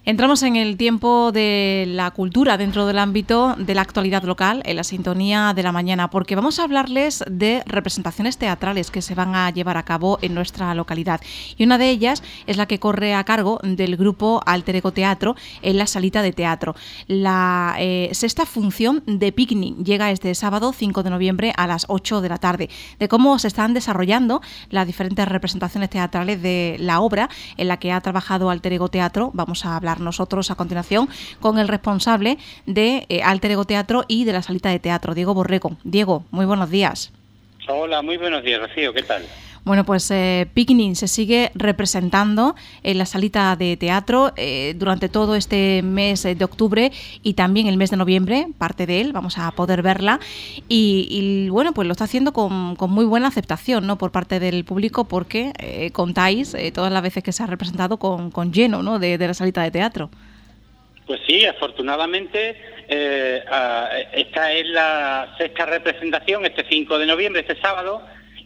Entramos en el tiempo de la cultura dentro del ámbito de la actualidad local, en la sintonía de la mañana, porque vamos a hablarles de representaciones teatrales que se van a llevar a cabo en nuestra localidad. Y una de ellas es la que corre a cargo del grupo Alter Ego Teatro en la Salita de Teatro. La sexta función de Picnic llega este sábado 5 de noviembre a las 8 de la tarde. De cómo se están desarrollando las diferentes representaciones teatrales de la obra en la que ha trabajado Alter Ego Teatro, vamos a hablar nosotros a continuación con el responsable de Alter Ego Teatro y de la Salita de Teatro, Diego Borrego. Diego, muy buenos días. Hola, muy buenos días, Rocío, ¿qué tal? Bueno, pues Picnic se sigue representando en la Salita de Teatro durante todo este mes de octubre y también el mes de noviembre, parte de él, vamos a poder verla y bueno, pues lo está haciendo con muy buena aceptación, ¿no?, por parte del público, porque contáis todas las veces que se ha representado con lleno, ¿no?, de la Salita de Teatro. Pues sí, afortunadamente esta es la sexta representación, este 5 de noviembre, este sábado.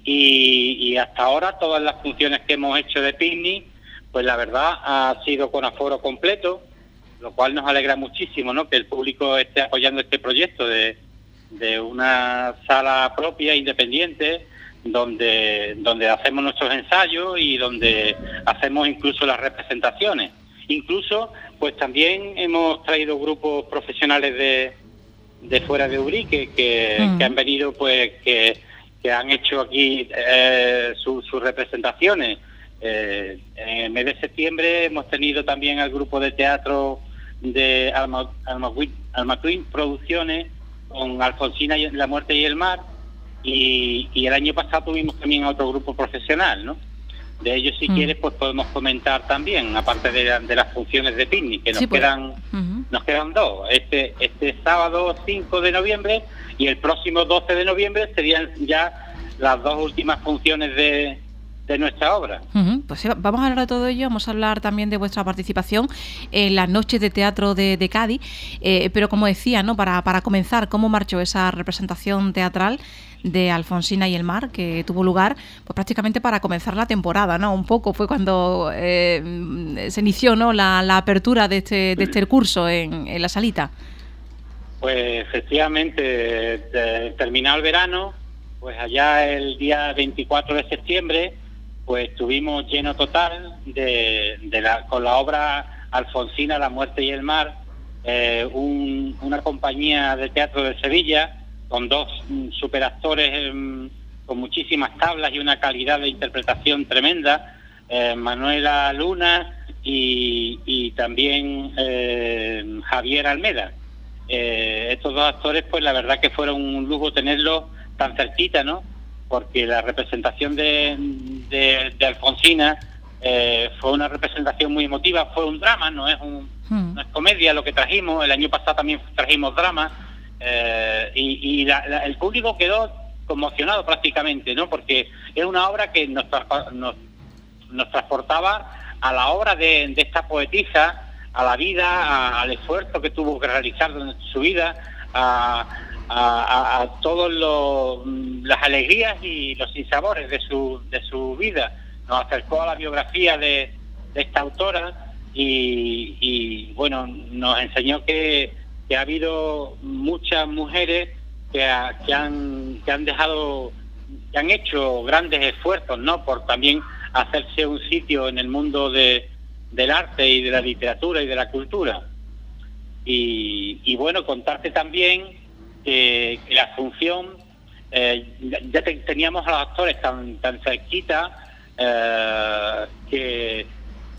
Y hasta ahora todas las funciones que hemos hecho de Picnic, pues la verdad ha sido con aforo completo, lo cual nos alegra muchísimo, ¿no?, que el público esté apoyando este proyecto de una sala propia, independiente, donde hacemos nuestros ensayos y donde hacemos incluso las representaciones. Incluso, pues también hemos traído grupos profesionales de fuera de Ubrique que han venido, pues que han hecho aquí sus representaciones. En el mes de septiembre hemos tenido también al grupo de teatro de Almaquin Producciones con Alfonsina y La Muerte y el Mar, y el año pasado tuvimos también a otro grupo profesional, ¿no? De ellos, si quieres, pues podemos comentar también, aparte de las funciones de Picnic, que nos quedan dos. Este sábado 5 de noviembre y el próximo 12 de noviembre serían ya las dos últimas funciones de nuestra obra. Pues sí, vamos a hablar de todo ello, vamos a hablar también de vuestra participación en las noches de teatro de Cádiz, pero como decía, ¿no?, para comenzar, ¿cómo marchó esa representación teatral de Alfonsina y el Mar, que tuvo lugar pues prácticamente para comenzar la temporada, ¿no? Un poco fue cuando se inició, ¿no?, la apertura de este curso en la Salita. Pues efectivamente, terminado el verano, pues allá el día 24 de septiembre, pues tuvimos lleno total con la obra Alfonsina, La Muerte y el Mar, una compañía de teatro de Sevilla, con dos superactores con muchísimas tablas y una calidad de interpretación tremenda, Manuela Luna y también Javier Almeda. Estos dos actores, pues la verdad que fueron un lujo tenerlos tan cerquita, ¿no?, porque la representación de Alfonsina fue una representación muy emotiva, fue un drama, no es comedia lo que trajimos. El año pasado también trajimos drama, y el público quedó conmocionado prácticamente, ¿no?, porque es una obra que nos transportaba a la obra de esta poetisa, a la vida, al esfuerzo que tuvo que realizar durante su vida, a todas las alegrías y los sinsabores de su vida. Nos acercó a la biografía de esta autora y bueno, nos enseñó que ha habido muchas mujeres que han hecho grandes esfuerzos, ¿no?, por también hacerse un sitio en el mundo del arte y de la literatura y de la cultura. Y bueno, contarte también que la función, ya teníamos a los actores tan cerquita, que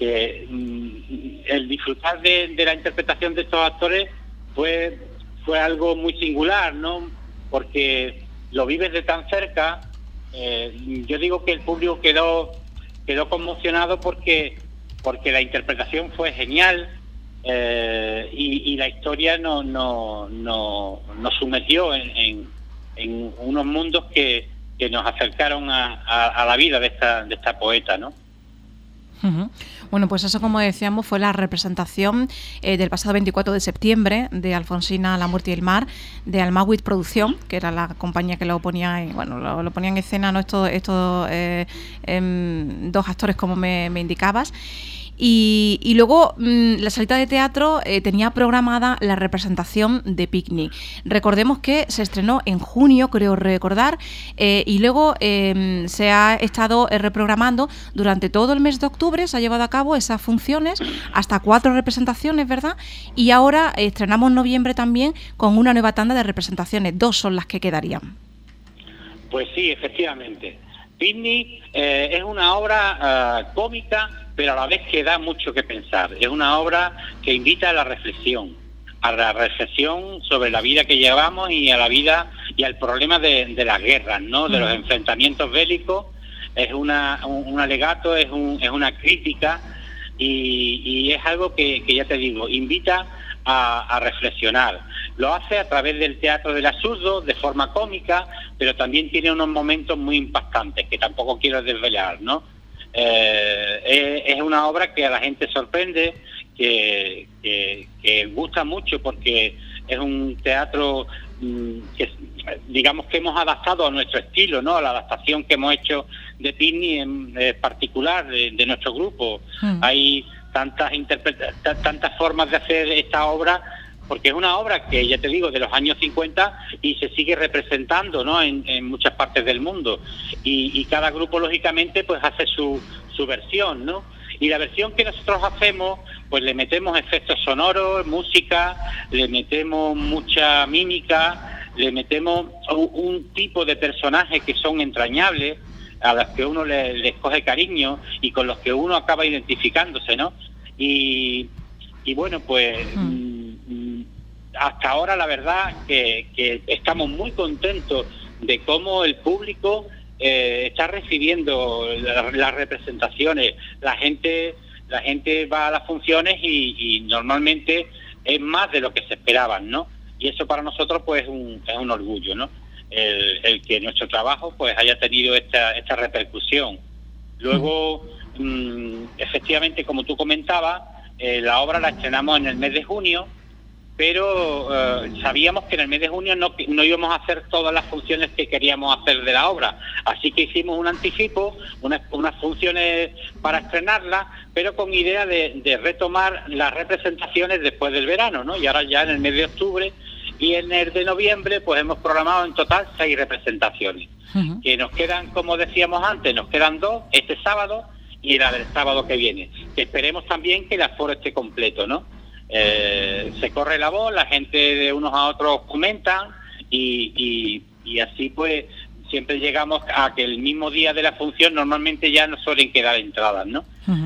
el disfrutar de la interpretación de estos actores fue algo muy singular, ¿no?, porque lo vives de tan cerca. Yo digo que el público quedó conmocionado porque la interpretación fue genial, y la historia nos sumergió en unos mundos que nos acercaron a la vida de esta poeta, ¿no? Bueno, pues eso, como decíamos, fue la representación del pasado 24 de septiembre de Alfonsina, La Muerte y el Mar, de Almaquin Producción, que era la compañía que lo ponía lo ponía en escena, ¿no?, estos dos actores, como me indicabas. Y luego la salita de teatro tenía programada la representación de Picnic. Recordemos que se estrenó en junio, creo recordar, y luego se ha estado reprogramando durante todo el mes de octubre, se ha llevado a cabo esas funciones, hasta 4 representaciones, ¿verdad? Y ahora estrenamos en noviembre también con una nueva tanda de representaciones, 2 son las que quedarían. Pues sí, efectivamente. Picnic es una obra cómica, pero a la vez que da mucho que pensar. Es una obra que invita a la reflexión sobre la vida que llevamos y a la vida y al problema de las guerras, ¿no? De los enfrentamientos bélicos. Es un alegato, es una crítica y es algo que ya te digo, invita a reflexionar. Lo hace a través del teatro del absurdo, de forma cómica, pero también tiene unos momentos muy impactantes que tampoco quiero desvelar, ¿no? Es una obra que a la gente sorprende, que gusta mucho porque es un teatro que digamos que hemos adaptado a nuestro estilo, ¿no? A la adaptación que hemos hecho de Picnic en particular de nuestro grupo. Hay tantas formas de hacer esta obra, porque es una obra que, ya te digo, de los años 50 y se sigue representando, ¿no? en muchas partes del mundo. Y cada grupo, lógicamente, pues hace su versión, ¿no? Y la versión que nosotros hacemos, pues le metemos efectos sonoros, música, le metemos mucha mímica, le metemos un tipo de personajes que son entrañables, a los que uno les coge cariño y con los que uno acaba identificándose, ¿no? Y bueno, pues hasta ahora la verdad que estamos muy contentos de cómo el público está recibiendo las representaciones. La gente va a las funciones y normalmente es más de lo que se esperaban, ¿no? Y eso para nosotros pues es un orgullo, ¿no? El que nuestro trabajo pues haya tenido esta repercusión. Luego, efectivamente, como tú comentabas, la obra la estrenamos en el mes de junio, pero sabíamos que en el mes de junio no íbamos a hacer todas las funciones que queríamos hacer de la obra, así que hicimos un anticipo, unas funciones para estrenarla, pero con idea de retomar las representaciones después del verano, ¿no? Y ahora ya en el mes de octubre y en el de noviembre pues hemos programado en total 6 representaciones, que nos quedan, como decíamos antes, nos quedan 2 este sábado y la del sábado que viene, que esperemos también que el aforo esté completo, ¿no? Se corre la voz, la gente de unos a otros comentan y así pues siempre llegamos a que el mismo día de la función normalmente ya no suelen quedar entradas, ¿no?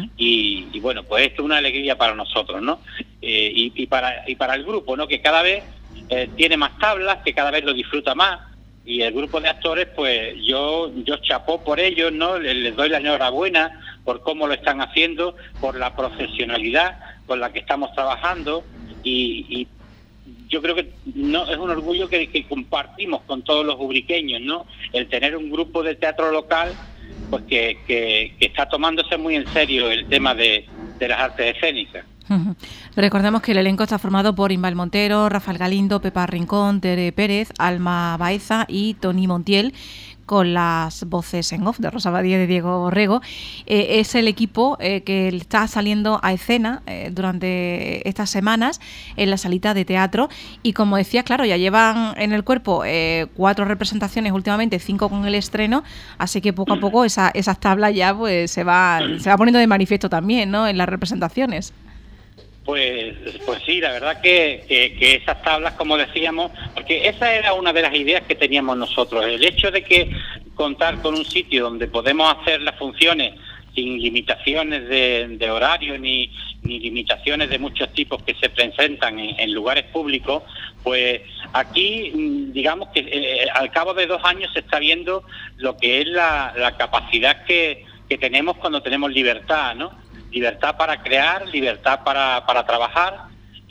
Y bueno, pues esto es una alegría para nosotros, ¿no? Y para el grupo, ¿no? Que cada vez tiene más tablas, que cada vez lo disfruta más. Y el grupo de actores, pues yo chapó por ellos, ¿no? Les doy la enhorabuena por cómo lo están haciendo, por la profesionalidad con la que estamos trabajando y yo creo que no es un orgullo que compartimos con todos los ubriqueños, ¿no? El tener un grupo de teatro local pues que está tomándose muy en serio el tema de las artes escénicas. Recordemos que el elenco está formado por Imbal Montero, Rafael Galindo, Pepa Rincón, Tere Pérez, Alma Baeza y Toni Montiel, con las voces en off de Rosa Badía y de Diego Borrego. Es el equipo que está saliendo a escena durante estas semanas en la salita de teatro y, como decía, claro, ya llevan en el cuerpo 4 representaciones últimamente, 5 con el estreno, así que poco a poco esas tablas ya pues se va poniendo de manifiesto también, ¿no?, en las representaciones. Pues sí, la verdad que esas tablas, como decíamos, porque esa era una de las ideas que teníamos nosotros, el hecho de que contar con un sitio donde podemos hacer las funciones sin limitaciones de horario ni limitaciones de muchos tipos que se presentan en lugares públicos, pues aquí digamos que al cabo de 2 años se está viendo lo que es la capacidad que tenemos cuando tenemos libertad, ¿no? Libertad para crear, libertad para trabajar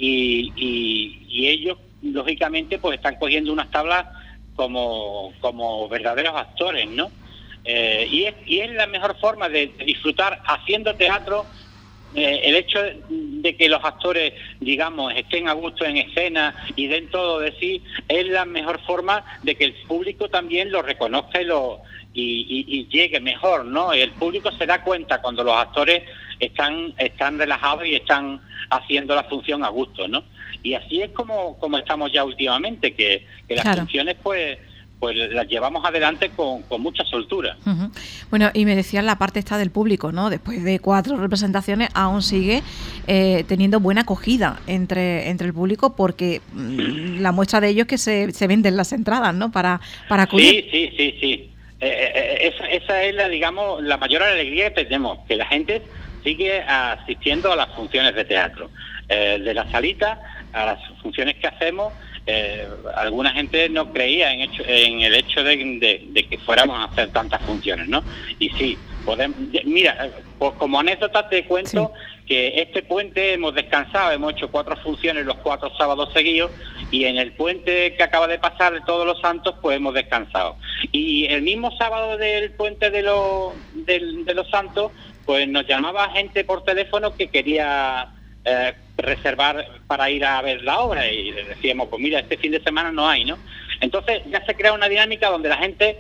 y ellos lógicamente pues están cogiendo unas tablas como verdaderos actores, ¿no? Y es la mejor forma de disfrutar haciendo teatro. El hecho de que los actores, digamos, estén a gusto en escena y den todo de sí, es la mejor forma de que el público también lo reconozca y llegue mejor, ¿no? El público se da cuenta cuando los actores están relajados y están haciendo la función a gusto, ¿no? Y así es como estamos ya últimamente, que las funciones pues las llevamos adelante con mucha soltura. Uh-huh. Bueno, y me decían la parte esta del público, ¿no? Después de 4 representaciones aún sigue teniendo buena acogida entre el público, porque la muestra de ello es que se venden las entradas, ¿no? Para acudir. Sí. Esa es la mayor alegría que tenemos, que la gente sigue asistiendo a las funciones de teatro, de la salita a las funciones que hacemos. Alguna gente no creía en el hecho de que fuéramos a hacer tantas funciones, ¿no? Y sí, mira, pues como anécdota te cuento que este puente hemos descansado, hemos hecho 4 funciones los 4 sábados seguidos, y en el puente que acaba de pasar de Todos los Santos pues hemos descansado. Y el mismo sábado del puente de los Santos pues nos llamaba gente por teléfono que quería reservar para ir a ver la obra, y le decíamos, pues mira, este fin de semana no hay, ¿no? Entonces ya se crea una dinámica donde la gente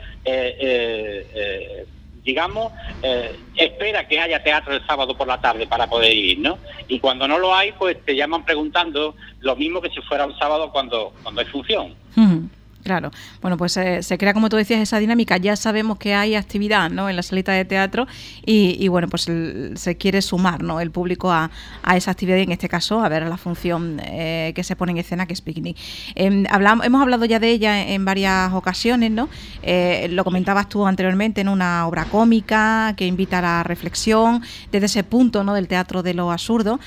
espera que haya teatro el sábado por la tarde para poder ir, ¿no? Y cuando no lo hay, pues te llaman preguntando lo mismo que si fuera un sábado cuando hay función. Claro, bueno, pues se crea, como tú decías, esa dinámica. Ya sabemos que hay actividad, ¿no?, en la salita de teatro, y bueno, pues se quiere sumar, ¿no?, el público a esa actividad, y en este caso a ver la función que se pone en escena, que es Picnic. Hemos hablado ya de ella en varias ocasiones, ¿no? Lo comentabas tú anteriormente, en una obra cómica que invita a la reflexión desde ese punto, ¿no?, del teatro de lo absurdo,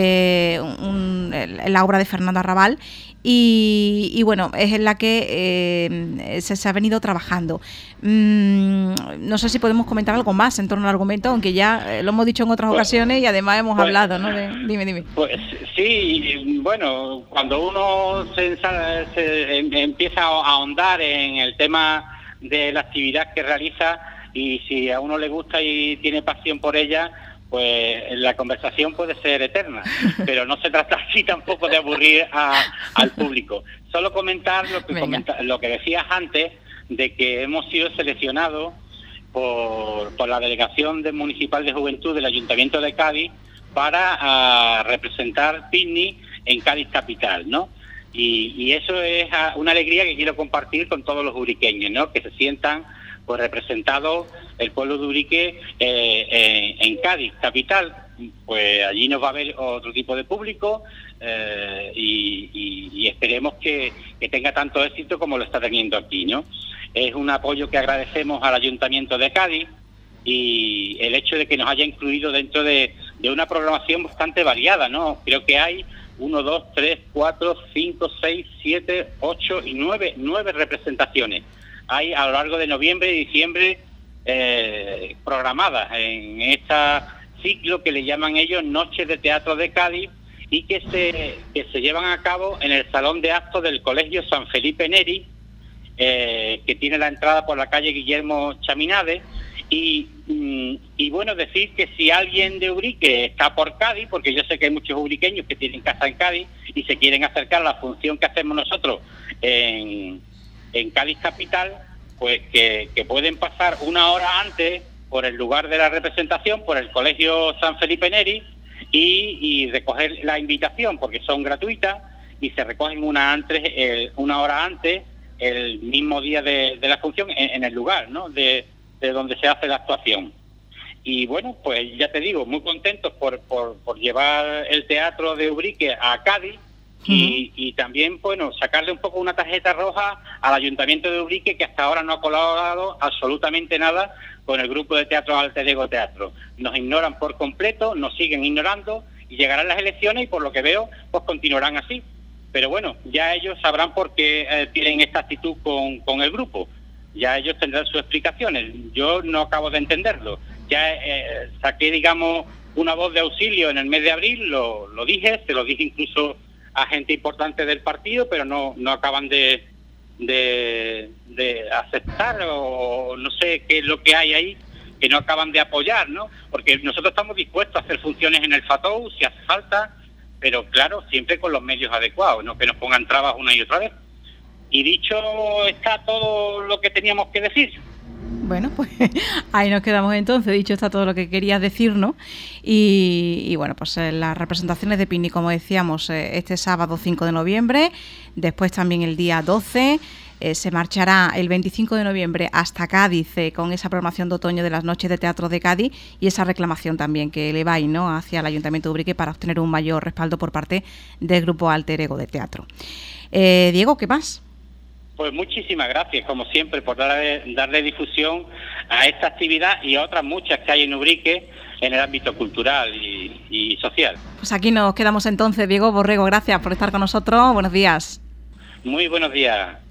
la obra de Fernando Arrabal. Y bueno, es en la que se ha venido trabajando. No sé si podemos comentar algo más en torno al argumento, aunque ya lo hemos dicho en otras ocasiones y además hemos hablado, ¿no? Dime. Pues sí, bueno, cuando uno se empieza a ahondar en el tema de la actividad que realiza, y si a uno le gusta y tiene pasión por ella, pues la conversación puede ser eterna, pero no se trata así tampoco de aburrir al público. Solo comentar lo que decías antes, de que hemos sido seleccionados por la Delegación Municipal de Juventud del Ayuntamiento de Cádiz para representar Picnic en Cádiz Capital, ¿no? Y eso es una alegría que quiero compartir con todos los uriqueños, ¿no? Que se sientan pues representado el pueblo de Urique en Cádiz capital. Pues allí nos va a ver otro tipo de público, y esperemos que tenga tanto éxito como lo está teniendo aquí, ¿no? Es un apoyo que agradecemos al Ayuntamiento de Cádiz, y el hecho de que nos haya incluido dentro de una programación bastante variada, ¿no? Creo que hay 1, 2, 3, 4, 5, 6, 7, 8 y 9 representaciones. Hay a lo largo de noviembre y diciembre programadas en este ciclo que le llaman ellos Noches de Teatro de Cádiz, y que se llevan a cabo en el Salón de Actos del Colegio San Felipe Neri, que tiene la entrada por la calle Guillermo Chaminade. Y bueno, decir que si alguien de Urique está por Cádiz, porque yo sé que hay muchos uriqueños que tienen casa en Cádiz y se quieren acercar a la función que hacemos nosotros en Cádiz Capital, pues que pueden pasar 1 hora antes por el lugar de la representación, por el Colegio San Felipe Neri, y recoger la invitación, porque son gratuitas, y se recogen 1 hora antes, el mismo día de la función, en el lugar, ¿no?, de donde se hace la actuación. Y bueno, pues ya te digo, muy contentos por llevar el teatro de Urique a Cádiz. Y también, bueno, sacarle un poco una tarjeta roja al Ayuntamiento de Urique, que hasta ahora no ha colaborado absolutamente nada con el grupo de teatro Alter Ego Teatro. Nos ignoran por completo, nos siguen ignorando, y llegarán las elecciones y por lo que veo, pues continuarán así. Pero bueno, ya ellos sabrán por qué tienen esta actitud con el grupo. Ya ellos tendrán sus explicaciones. Yo no acabo de entenderlo. Ya saqué, digamos, una voz de auxilio en el mes de abril, lo dije, se lo dije incluso a gente importante del partido, pero no acaban de aceptar, o no sé qué es lo que hay ahí, que no acaban de apoyar, ¿no? Porque nosotros estamos dispuestos a hacer funciones en el FATOU si hace falta, pero claro, siempre con los medios adecuados, no que nos pongan trabas una y otra vez. Y dicho está todo lo que teníamos que decir. Bueno, pues ahí nos quedamos entonces. Dicho está todo lo que querías decirnos. Y bueno, pues las representaciones de Picnic, como decíamos, este sábado 5 de noviembre, después también el día 12. Se marchará el 25 de noviembre hasta Cádiz con esa programación de otoño de las noches de teatro de Cádiz y esa reclamación también que eleváis, ¿no?, hacia el Ayuntamiento de Ubrique para obtener un mayor respaldo por parte del Grupo Alter Ego de Teatro. Diego, ¿qué más? Pues muchísimas gracias, como siempre, por darle difusión a esta actividad y a otras muchas que hay en Ubrique en el ámbito cultural y social. Pues aquí nos quedamos entonces. Diego Borrego, gracias por estar con nosotros. Buenos días. Muy buenos días.